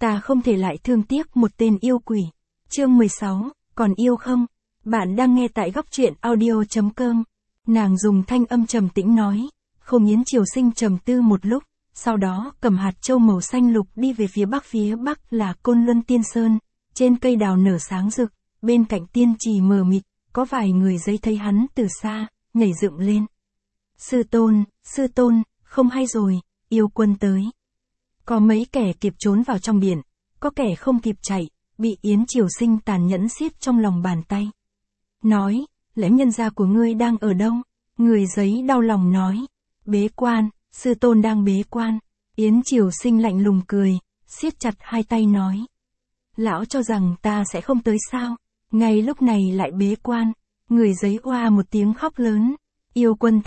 Ta không thể lại thương tiếc một tên yêu quỷ. Chương 16, còn yêu không? Bạn đang nghe tại góc truyện audio.com. Nàng dùng thanh âm trầm tĩnh nói. Không Yến Triều Sinh trầm tư một lúc, sau đó cầm hạt châu màu xanh lục đi về phía bắc là Côn Luân Tiên Sơn, trên cây đào nở sáng rực, bên cạnh tiên trì mờ mịt, có vài người giấy thấy hắn từ xa, nhảy dựng lên. Sư tôn, không hay rồi, yêu quân tới. Có mấy kẻ kịp trốn vào trong biển, có kẻ không kịp chạy, bị Yến Triều Sinh tàn nhẫn siết trong lòng bàn tay. Nói, lẽm nhân gia của ngươi đang ở đâu? Người giấy đau lòng nói, bế quan, sư tôn đang bế quan. Yến Triều Sinh lạnh lùng cười, siết chặt hai tay nói. Lão cho rằng ta sẽ không tới sao? Ngay lúc này lại bế quan. Người giấy oa một tiếng khóc lớn. Yêu quân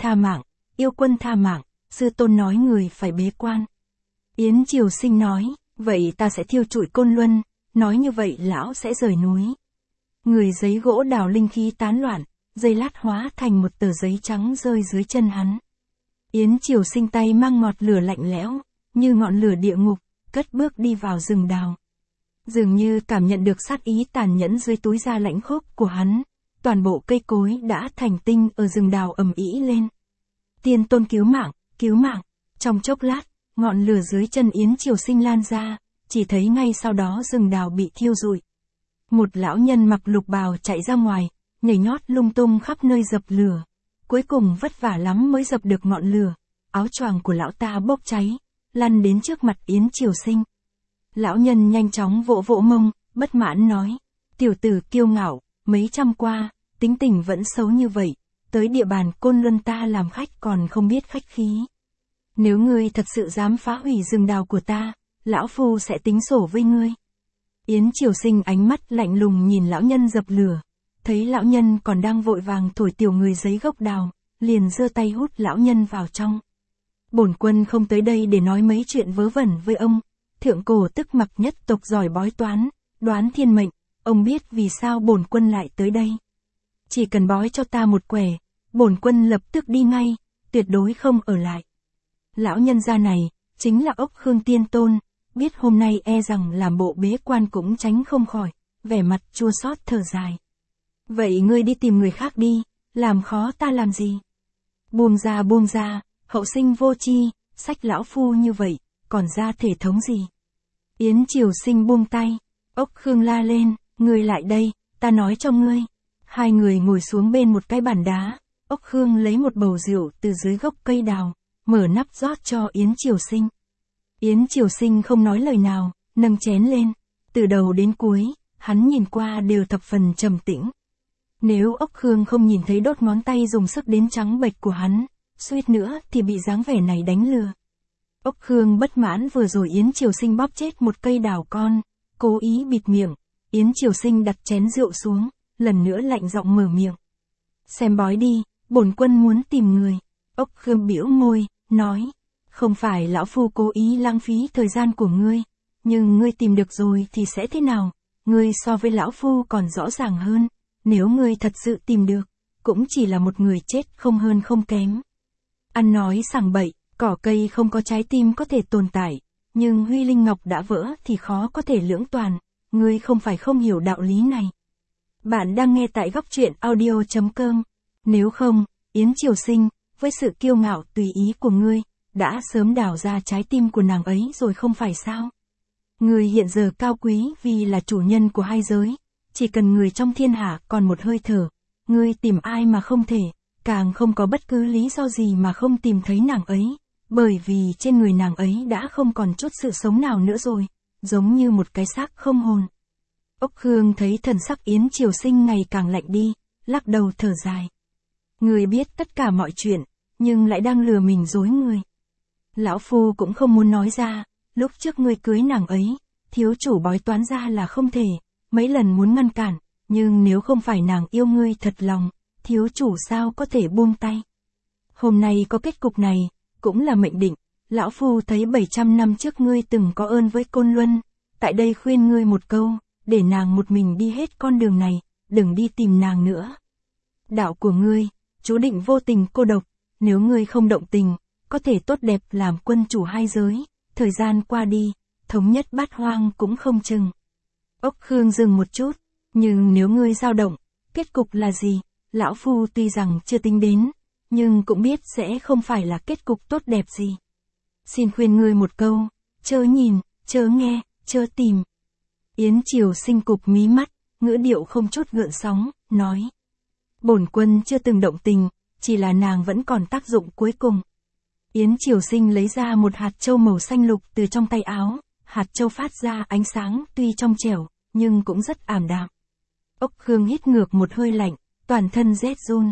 tha mạng, sư tôn nói người phải bế quan. Yến Triều Sinh nói, vậy ta sẽ thiêu trụi Côn Luân, nói như vậy lão sẽ rời núi. Người giấy gỗ đào linh khí tán loạn, giây lát hóa thành một tờ giấy trắng rơi dưới chân hắn. Yến Triều Sinh tay mang ngọt lửa lạnh lẽo, như ngọn lửa địa ngục, cất bước đi vào rừng đào. Dường như cảm nhận được sát ý tàn nhẫn dưới túi da lạnh khốc của hắn, toàn bộ cây cối đã thành tinh ở rừng đào ầm ĩ lên. Tiên tôn cứu mạng, trong chốc lát, ngọn lửa dưới chân Yến Triều Sinh lan ra, chỉ thấy ngay sau đó rừng đào bị thiêu rụi. Một lão nhân mặc lục bào chạy ra ngoài, nhảy nhót lung tung khắp nơi dập lửa. Cuối cùng vất vả lắm mới dập được ngọn lửa, áo choàng của lão ta bốc cháy, lăn đến trước mặt Yến Triều Sinh. Lão nhân nhanh chóng vỗ vỗ mông, bất mãn nói, tiểu tử kiêu ngạo, mấy trăm qua, tính tình vẫn xấu như vậy, tới địa bàn Côn Luân ta làm khách còn không biết khách khí. Nếu ngươi thật sự dám phá hủy rừng đào của ta, lão phu sẽ tính sổ với ngươi. Yến Triều Sinh ánh mắt lạnh lùng nhìn lão nhân dập lửa, thấy lão nhân còn đang vội vàng thổi tiểu người giấy gốc đào, liền giơ tay hút lão nhân vào trong. Bổn quân không tới đây để nói mấy chuyện vớ vẩn với ông, thượng cổ tức mặc nhất tộc giỏi bói toán, đoán thiên mệnh, ông biết vì sao bổn quân lại tới đây. Chỉ cần bói cho ta một quẻ, bổn quân lập tức đi ngay, tuyệt đối không ở lại. Lão nhân gia này, chính là Ốc Khương Tiên Tôn, biết hôm nay e rằng làm bộ bế quan cũng tránh không khỏi, vẻ mặt chua xót thở dài. Vậy ngươi đi tìm người khác đi, làm khó ta làm gì? Buông ra, hậu sinh vô chi, sách lão phu như vậy, còn ra thể thống gì? Yến Triều Sinh buông tay, Ốc Khương la lên, ngươi lại đây, ta nói cho ngươi. Hai người ngồi xuống bên một cái bàn đá, Ốc Khương lấy một bầu rượu từ dưới gốc cây đào, mở nắp rót cho Yến Triều Sinh. Yến Triều Sinh không nói lời nào, nâng chén lên, từ đầu đến cuối, hắn nhìn qua đều thập phần trầm tĩnh. Nếu Ốc Khương không nhìn thấy đốt ngón tay dùng sức đến trắng bệch của hắn, suýt nữa thì bị dáng vẻ này đánh lừa. Ốc Khương bất mãn vừa rồi Yến Triều Sinh bóp chết một cây đào con, cố ý bịt miệng. Yến Triều Sinh đặt chén rượu xuống, lần nữa lạnh giọng mở miệng. Xem bói đi, bổn quân muốn tìm người. Ốc Khương bĩu môi, nói, không phải lão phu cố ý lãng phí thời gian của ngươi, nhưng ngươi tìm được rồi thì sẽ thế nào? Ngươi so với lão phu còn rõ ràng hơn, nếu ngươi thật sự tìm được, cũng chỉ là một người chết không hơn không kém. Ăn nói sảng bậy, cỏ cây không có trái tim có thể tồn tại, nhưng Huy Linh Ngọc đã vỡ thì khó có thể lưỡng toàn, ngươi không phải không hiểu đạo lý này. Bạn đang nghe tại góc truyện audio.com. Nếu không, Yến Triều Sinh, với sự kiêu ngạo tùy ý của ngươi, đã sớm đào ra trái tim của nàng ấy rồi không phải sao? Ngươi hiện giờ cao quý vì là chủ nhân của hai giới, chỉ cần người trong thiên hạ còn một hơi thở, ngươi tìm ai mà không thể, càng không có bất cứ lý do gì mà không tìm thấy nàng ấy, bởi vì trên người nàng ấy đã không còn chút sự sống nào nữa rồi, giống như một cái xác không hồn. Ốc Khương thấy thần sắc Yến Triều Sinh ngày càng lạnh đi, lắc đầu thở dài. Ngươi biết tất cả mọi chuyện, nhưng lại đang lừa mình dối người. Lão phu cũng không muốn nói ra, lúc trước ngươi cưới nàng ấy, thiếu chủ bói toán ra là không thể, mấy lần muốn ngăn cản, nhưng nếu không phải nàng yêu ngươi thật lòng, thiếu chủ sao có thể buông tay. Hôm nay có kết cục này, cũng là mệnh định, lão phu thấy 700 năm trước ngươi từng có ơn với Côn Luân, tại đây khuyên ngươi một câu, để nàng một mình đi hết con đường này, đừng đi tìm nàng nữa. Đạo của ngươi, chú định vô tình cô độc, nếu ngươi không động tình, có thể tốt đẹp làm quân chủ hai giới, thời gian qua đi, thống nhất Bát Hoang cũng không chừng. Ốc Khương dừng một chút, nhưng nếu ngươi dao động, kết cục là gì? Lão Phu tuy rằng chưa tính đến, nhưng cũng biết sẽ không phải là kết cục tốt đẹp gì. Xin khuyên ngươi một câu, chớ nhìn, chớ nghe, chớ tìm. Yến Triều Sinh cụp mí mắt, ngữ điệu không chút gợn sóng, nói. Bổn quân chưa từng động tình, chỉ là nàng vẫn còn tác dụng cuối cùng. Yến Triều Sinh lấy ra một hạt châu màu xanh lục từ trong tay áo, hạt châu phát ra ánh sáng tuy trong trẻo, nhưng cũng rất ảm đạm. Ốc Khương hít ngược một hơi lạnh, toàn thân rét run.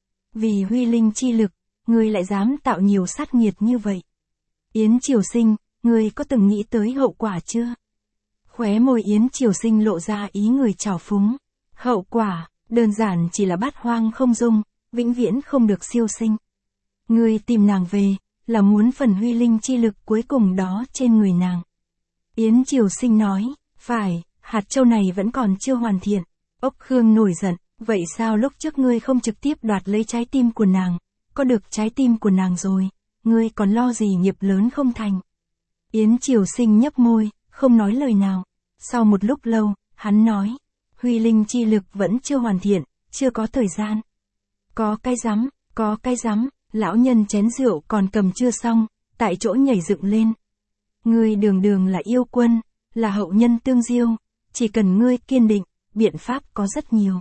Vì huy linh chi lực, ngươi lại dám tạo nhiều sát nghiệt như vậy. Yến Triều Sinh, ngươi có từng nghĩ tới hậu quả chưa? Khóe môi Yến Triều Sinh lộ ra ý người trào phúng. Hậu quả, đơn giản chỉ là Bát Hoang không dung, vĩnh viễn không được siêu sinh. Ngươi tìm nàng về, là muốn phần huy linh chi lực cuối cùng đó trên người nàng. Yến Triều Sinh nói, phải, hạt châu này vẫn còn chưa hoàn thiện. Ốc Khương nổi giận, vậy sao lúc trước ngươi không trực tiếp đoạt lấy trái tim của nàng? Có được trái tim của nàng rồi, ngươi còn lo gì nghiệp lớn không thành? Yến Triều Sinh nhấp môi, không nói lời nào. Sau một lúc lâu, hắn nói, huy linh chi lực vẫn chưa hoàn thiện, chưa có thời gian. Có cái rắm, lão nhân chén rượu còn cầm chưa xong, tại chỗ nhảy dựng lên. Ngươi đường đường là yêu quân, là hậu nhân tương diêu, chỉ cần ngươi kiên định, biện pháp có rất nhiều.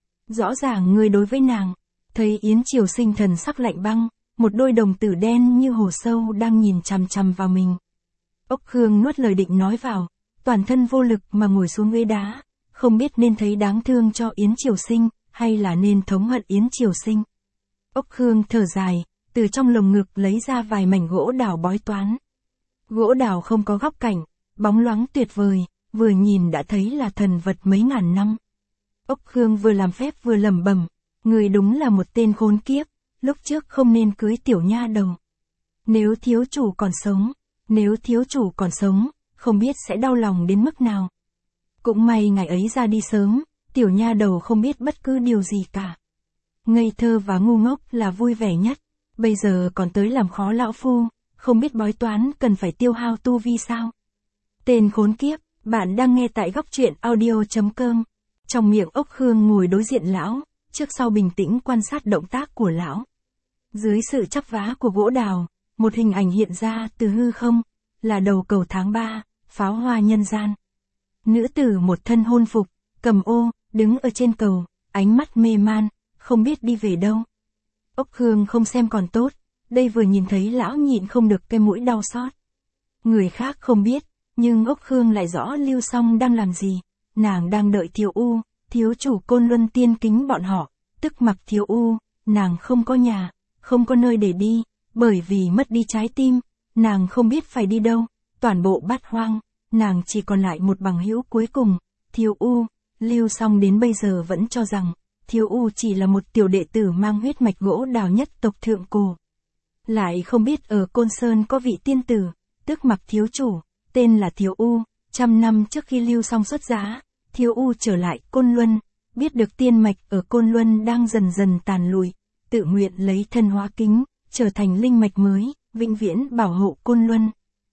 Rõ ràng ngươi đối với nàng, thấy Yến Triều Sinh thần sắc lạnh băng, một đôi đồng tử đen như hồ sâu đang nhìn chằm chằm vào mình. Ốc Khương nuốt lời định nói vào, toàn thân vô lực mà ngồi xuống ghế đá, không biết nên thấy đáng thương cho Yến Triều Sinh, hay là nên thống hận Yến Triều Sinh. Ốc Khương thở dài, từ trong lồng ngực lấy ra vài mảnh gỗ đào bói toán. Gỗ đào không có góc cạnh, bóng loáng tuyệt vời, vừa nhìn đã thấy là thần vật mấy ngàn năm. Ốc Khương vừa làm phép vừa lẩm bẩm, người đúng là một tên khốn kiếp, lúc trước không nên cưới tiểu nha đầu. Nếu thiếu chủ còn sống, không biết sẽ đau lòng đến mức nào. Cũng may ngày ấy ra đi sớm, tiểu nha đầu không biết bất cứ điều gì cả. Ngây thơ và ngu ngốc là vui vẻ nhất, bây giờ còn tới làm khó lão phu, không biết bói toán cần phải tiêu hao tu vi sao. Tên khốn kiếp, bạn đang nghe tại góc truyện audio.com. Trong miệng Ốc Khương ngồi đối diện lão, trước sau bình tĩnh quan sát động tác của lão. Dưới sự chắp vá của gỗ đào, một hình ảnh hiện ra từ hư không, là đầu cầu tháng 3, pháo hoa nhân gian. Nữ tử một thân hôn phục, cầm ô, đứng ở trên cầu, ánh mắt mê man, không biết đi về đâu. Ốc Khương không xem còn tốt, đây vừa nhìn thấy lão nhịn không được cái mũi đau xót. Người khác không biết, nhưng Ốc Khương lại rõ Lưu Song đang làm gì. Nàng đang đợi Thiếu U, thiếu chủ Côn Luân Tiên kính bọn họ, tức mặc Thiếu U, nàng không có nhà, không có nơi để đi, bởi vì mất đi trái tim, nàng không biết phải đi đâu, toàn bộ Bát Hoang, nàng chỉ còn lại một bằng hữu cuối cùng, Thiếu U. Lưu Song đến bây giờ vẫn cho rằng, Thiếu U chỉ là một tiểu đệ tử mang huyết mạch gỗ đào nhất tộc thượng cổ. Lại không biết ở Côn Sơn có vị tiên tử, tức mặc thiếu chủ, tên là Thiếu U. 100 năm trước khi Lưu Song xuất giá, Thiếu U trở lại Côn Luân, biết được tiên mạch ở Côn Luân đang dần dần tàn lụi, tự nguyện lấy thân hóa kính, trở thành linh mạch mới, vĩnh viễn bảo hộ Côn Luân.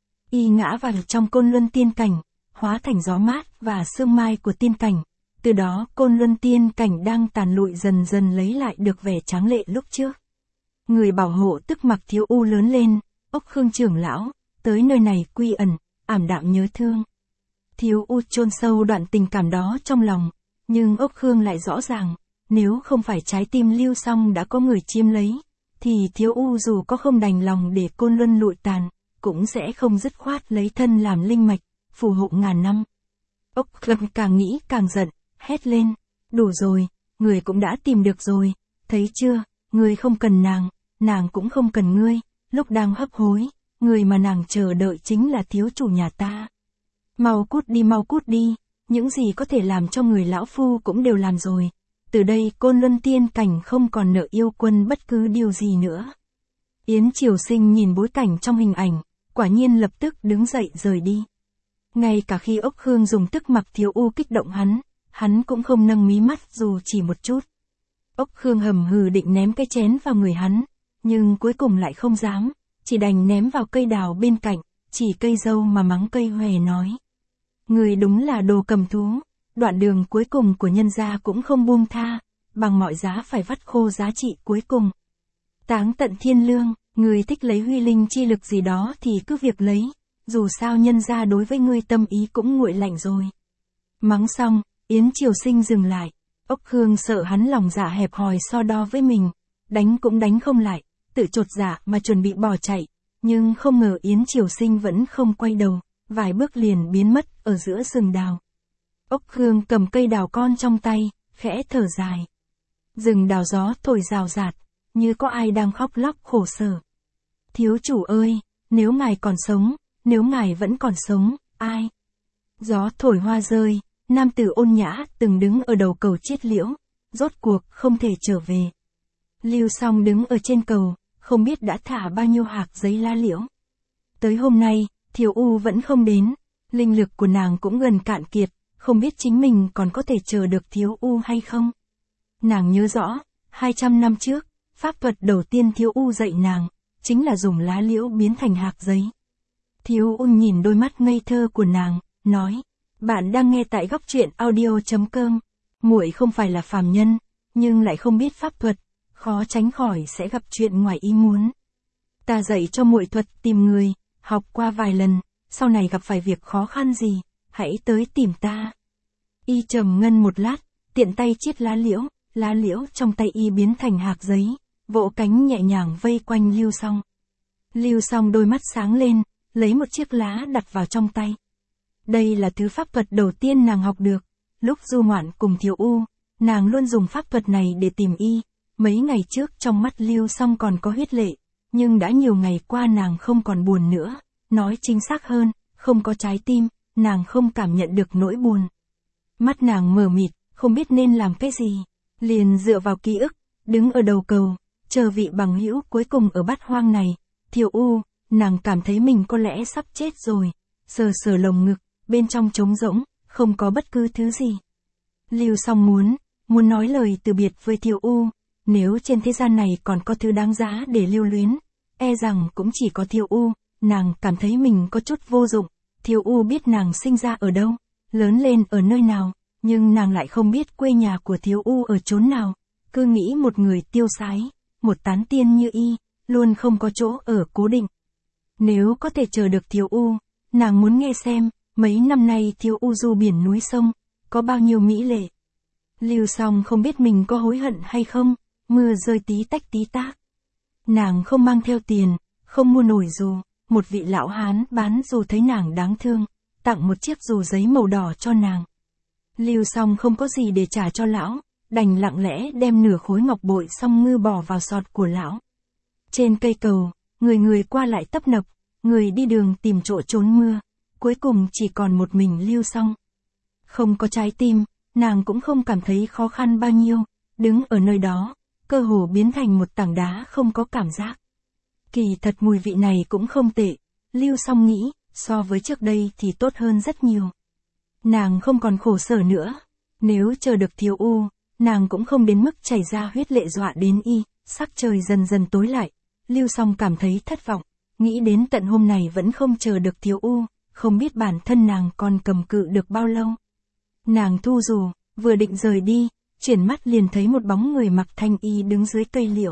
Y ngã vào trong Côn Luân tiên cảnh, hóa thành gió mát và sương mai của tiên cảnh, từ đó Côn Luân tiên cảnh đang tàn lụi dần dần lấy lại được vẻ tráng lệ lúc trước. Người bảo hộ tức mặc Thiếu U lớn lên, Ốc Khương trưởng lão, tới nơi này quy ẩn, ảm đạm nhớ thương. Thiếu U chôn sâu đoạn tình cảm đó trong lòng, nhưng Ốc Khương lại rõ ràng, nếu không phải trái tim Lưu Song đã có người chiếm lấy, thì Thiếu U dù có không đành lòng để Côn Luân lụi tàn, cũng sẽ không dứt khoát lấy thân làm linh mạch, phù hộ ngàn năm. Ốc Khương càng nghĩ càng giận, hét lên, đủ rồi, người cũng đã tìm được rồi, thấy chưa, người không cần nàng cũng không cần ngươi, lúc đang hấp hối, người mà nàng chờ đợi chính là thiếu chủ nhà ta. Mau cút đi, những gì có thể làm cho người lão phu cũng đều làm rồi, từ đây Côn Luân tiên cảnh không còn nợ yêu quân bất cứ điều gì nữa. Yến Triều Sinh nhìn bối cảnh trong hình ảnh, quả nhiên lập tức đứng dậy rời đi. Ngay cả khi Ốc Khương dùng tức mặc Thiếu U kích động hắn cũng không nâng mí mắt dù chỉ một chút. Ốc Khương hầm hừ định ném cái chén vào người hắn, nhưng cuối cùng lại không dám, chỉ đành ném vào cây đào bên cạnh, chỉ cây dâu mà mắng cây hòe nói. Người đúng là đồ cầm thú, đoạn đường cuối cùng của nhân gia cũng không buông tha, bằng mọi giá phải vắt khô giá trị cuối cùng. Táng tận thiên lương, người thích lấy huy linh chi lực gì đó thì cứ việc lấy, dù sao nhân gia đối với ngươi tâm ý cũng nguội lạnh rồi. Mắng xong, Yến Triều Sinh dừng lại, Ốc Hương sợ hắn lòng dạ hẹp hòi so đo với mình, đánh cũng đánh không lại, tự chột dạ mà chuẩn bị bỏ chạy, nhưng không ngờ Yến Triều Sinh vẫn không quay đầu, vài bước liền biến mất ở giữa rừng đào. Ốc Hương cầm cây đào con trong tay, khẽ thở dài. Rừng đào gió thổi rào rạt, như có ai đang khóc lóc khổ sở. Thiếu chủ ơi, nếu ngài còn sống, nếu ngài vẫn còn sống, ai? Gió thổi hoa rơi, nam tử ôn nhã từng đứng ở đầu cầu chiết liễu, rốt cuộc không thể trở về. Lưu Song đứng ở trên cầu, không biết đã thả bao nhiêu hạt giấy lá liễu. Tới hôm nay, Thiều U vẫn không đến, linh lực của nàng cũng gần cạn kiệt, không biết chính mình còn có thể chờ được Thiếu U hay không. Nàng nhớ rõ, 200 năm trước, pháp thuật đầu tiên Thiếu U dạy nàng, chính là dùng lá liễu biến thành hạt giấy. Thiếu U nhìn đôi mắt ngây thơ của nàng, nói, bạn đang nghe tại góc truyện audio.com, muội không phải là phàm nhân, nhưng lại không biết pháp thuật, khó tránh khỏi sẽ gặp chuyện ngoài ý muốn. Ta dạy cho muội thuật tìm người, học qua vài lần, sau này gặp phải việc khó khăn gì, hãy tới tìm ta. Y trầm ngân một lát, tiện tay chiết lá liễu trong tay y biến thành hạt giấy, vỗ cánh nhẹ nhàng vây quanh Lưu Song. Lưu Song đôi mắt sáng lên, lấy một chiếc lá đặt vào trong tay. Đây là thứ pháp thuật đầu tiên nàng học được, lúc du ngoạn cùng Thiều U, nàng luôn dùng pháp thuật này để tìm y. Mấy ngày trước trong mắt Lưu Song còn có huyết lệ, nhưng đã nhiều ngày qua nàng không còn buồn nữa, nói chính xác hơn, không có trái tim, nàng không cảm nhận được nỗi buồn. Mắt nàng mờ mịt, không biết nên làm cái gì, liền dựa vào ký ức, đứng ở đầu cầu, chờ vị bằng hữu cuối cùng ở bát hoang này. Thiều U, nàng cảm thấy mình có lẽ sắp chết rồi, sờ sờ lồng ngực, bên trong trống rỗng, không có bất cứ thứ gì. Lưu Song muốn nói lời từ biệt với Thiều U, nếu trên thế gian này còn có thứ đáng giá để lưu luyến, e rằng cũng chỉ có Thiều U. Nàng cảm thấy mình có chút vô dụng. Thiều U biết nàng sinh ra ở đâu, lớn lên ở nơi nào, nhưng nàng lại không biết quê nhà của Thiều U ở chốn nào, cứ nghĩ một người tiêu sái, một tán tiên như y, luôn không có chỗ ở cố định. Nếu có thể chờ được Thiều U, nàng muốn nghe xem, mấy năm nay Thiều U du biển núi sông, có bao nhiêu mỹ lệ. Lưu Song không biết mình có hối hận hay không, mưa rơi tí tách tí tác. Nàng không mang theo tiền, không mua nổi dù, một vị lão hán bán dù thấy nàng đáng thương, tặng một chiếc dù giấy màu đỏ cho nàng. Lưu Song không có gì để trả cho lão, đành lặng lẽ đem nửa khối ngọc bội song ngư bỏ vào sọt của lão. Trên cây cầu, người qua lại tấp nập, người đi đường tìm chỗ trốn mưa, cuối cùng chỉ còn một mình Lưu Song. Không có trái tim, nàng cũng không cảm thấy khó khăn bao nhiêu, đứng ở nơi đó, cơ hồ biến thành một tảng đá không có cảm giác. Kỳ thật mùi vị này cũng không tệ, Lưu Song nghĩ, so với trước đây thì tốt hơn rất nhiều. Nàng không còn khổ sở nữa, nếu chờ được Thiều U, nàng cũng không đến mức chảy ra huyết lệ dọa đến y. Sắc trời dần dần tối lại, Lưu Song cảm thấy thất vọng, nghĩ đến tận hôm này vẫn không chờ được Thiều U, không biết bản thân nàng còn cầm cự được bao lâu. Nàng thu dù, vừa định rời đi, chuyển mắt liền thấy một bóng người mặc thanh y đứng dưới cây liễu.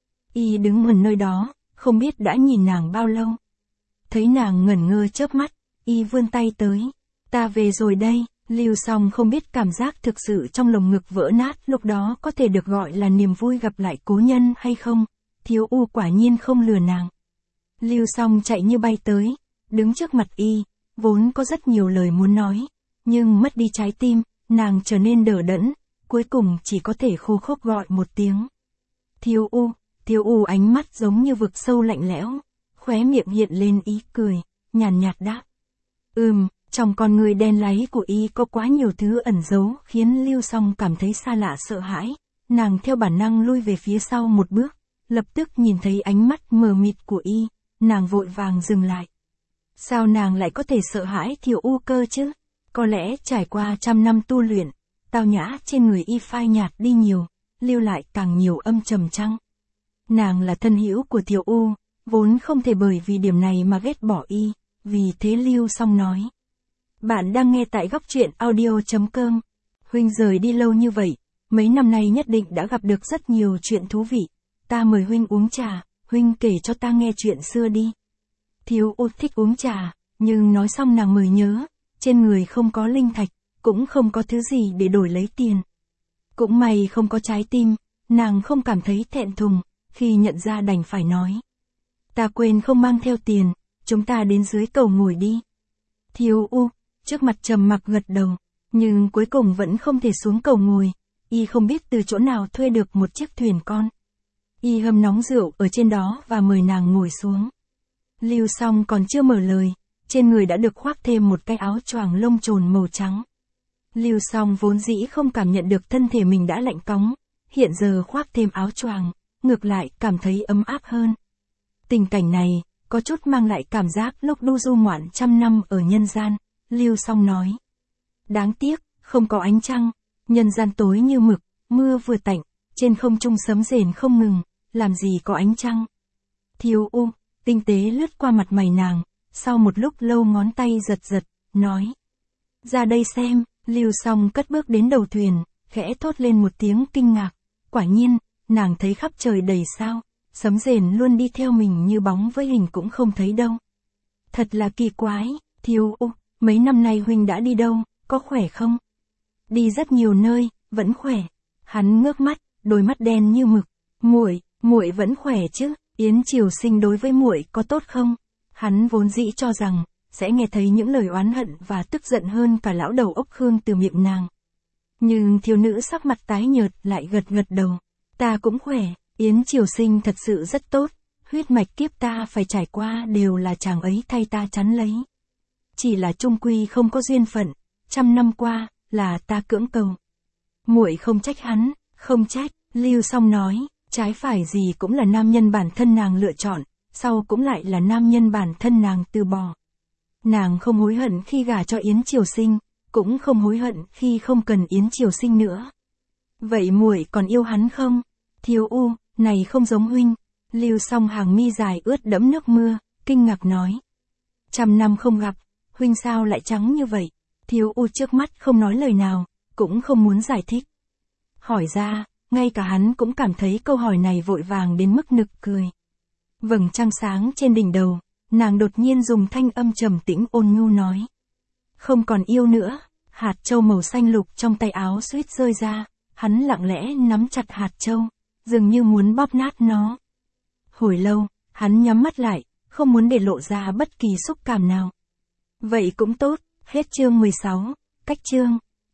Y đứng ở nơi đó, không biết đã nhìn nàng bao lâu. Thấy nàng ngẩn ngơ chớp mắt, y vươn tay tới. Ta về rồi đây. Lưu Song không biết cảm giác thực sự trong lồng ngực vỡ nát lúc đó có thể được gọi là niềm vui gặp lại cố nhân hay không. Thiều U quả nhiên không lừa nàng. Lưu Song chạy như bay tới, đứng trước mặt y, vốn có rất nhiều lời muốn nói, nhưng mất đi trái tim, nàng trở nên đờ đẫn, cuối cùng chỉ có thể khô khốc gọi một tiếng. Thiều U. Thiều U ánh mắt giống như vực sâu lạnh lẽo, khóe miệng hiện lên ý cười, nhàn nhạt đáp. Trong con người đen láy của y có quá nhiều thứ ẩn giấu khiến Lưu Song cảm thấy xa lạ sợ hãi, nàng theo bản năng lui về phía sau một bước, lập tức nhìn thấy ánh mắt mờ mịt của y, nàng vội vàng dừng lại. Sao nàng lại có thể sợ hãi Thiều U cơ chứ? Có lẽ trải qua 100 năm tu luyện, tao nhã trên người y phai nhạt đi nhiều, lưu lại càng nhiều âm trầm chăng? Nàng là thân hữu của Thiều U, vốn không thể bởi vì điểm này mà ghét bỏ y, vì thế Lưu Song nói. Bạn đang nghe tại góc truyện audio.com. Huynh rời đi lâu như vậy, mấy năm nay nhất định đã gặp được rất nhiều chuyện thú vị. Ta mời Huynh uống trà, Huynh kể cho ta nghe chuyện xưa đi. Thiếu U thích uống trà, nhưng nói xong nàng mới nhớ, trên người không có linh thạch, cũng không có thứ gì để đổi lấy tiền. Cũng may không có trái tim, nàng không cảm thấy thẹn thùng, khi nhận ra đành phải nói. Ta quên không mang theo tiền, chúng ta đến dưới cầu ngồi đi. Thiếu U, trước mặt trầm mặc gật đầu, nhưng cuối cùng vẫn không thể xuống cầu ngồi, y không biết từ chỗ nào thuê được một chiếc thuyền con. Y hâm nóng rượu ở trên đó và mời nàng ngồi xuống. Lưu Song còn chưa mở lời, trên người đã được khoác thêm một cái áo choàng lông trồn màu trắng. Lưu Song vốn dĩ không cảm nhận được thân thể mình đã lạnh cóng, hiện giờ khoác thêm áo choàng, ngược lại cảm thấy ấm áp hơn. Tình cảnh này, có chút mang lại cảm giác lúc đu du ngoạn trăm năm ở nhân gian, Lưu Song nói. Đáng tiếc, không có ánh trăng, nhân gian tối như mực, mưa vừa tạnh, trên không trung sấm rền không ngừng, làm gì có ánh trăng. Thiếu U, tinh tế lướt qua mặt mày nàng, sau một lúc lâu ngón tay giật giật, nói. Ra đây xem, Lưu Song cất bước đến đầu thuyền, khẽ thốt lên một tiếng kinh ngạc. Quả nhiên, nàng thấy khắp trời đầy sao, sấm rền luôn đi theo mình như bóng với hình cũng không thấy đâu. Thật là kỳ quái, Thiếu U, mấy năm nay Huynh đã đi đâu, có khỏe không? Đi rất nhiều nơi, vẫn khỏe. Hắn ngước mắt, đôi mắt đen như mực. Muội vẫn khỏe chứ? Yến Triều Sinh đối với muội có tốt không? Hắn vốn dĩ cho rằng sẽ nghe thấy những lời oán hận và tức giận hơn cả lão đầu ốc Khương từ miệng nàng. Nhưng thiếu nữ sắc mặt tái nhợt lại gật gật đầu. Ta cũng khỏe, Yến Triều Sinh thật sự rất tốt, huyết mạch kiếp ta phải trải qua đều là chàng ấy thay ta chắn lấy. Chỉ là chung quy không có duyên phận, trăm năm qua là ta cưỡng cầu. Muội không trách hắn, không trách, Lưu Song nói, trái phải gì cũng là nam nhân bản thân nàng lựa chọn, sau cũng lại là nam nhân bản thân nàng từ bỏ. Nàng không hối hận khi gả cho Yến Triều Sinh, cũng không hối hận khi không cần Yến Triều Sinh nữa. Vậy muội còn yêu hắn không? Thiếu U, này không giống Huynh. Lưu Song hàng mi dài ướt đẫm nước mưa, kinh ngạc nói. Trăm năm không gặp, Huynh sao lại trắng như vậy? Thiếu U trước mắt không nói lời nào, cũng không muốn giải thích. Hỏi ra, ngay cả hắn cũng cảm thấy câu hỏi này vội vàng đến mức nực cười. Vầng trăng sáng trên đỉnh đầu, nàng đột nhiên dùng thanh âm trầm tĩnh ôn nhu nói. Không còn yêu nữa, hạt châu màu xanh lục trong tay áo suýt rơi ra, hắn lặng lẽ nắm chặt hạt châu, dường như muốn bóp nát nó. Hồi lâu, hắn nhắm mắt lại, không muốn để lộ ra bất kỳ xúc cảm nào. Vậy cũng tốt, hết chương 16, cách chương.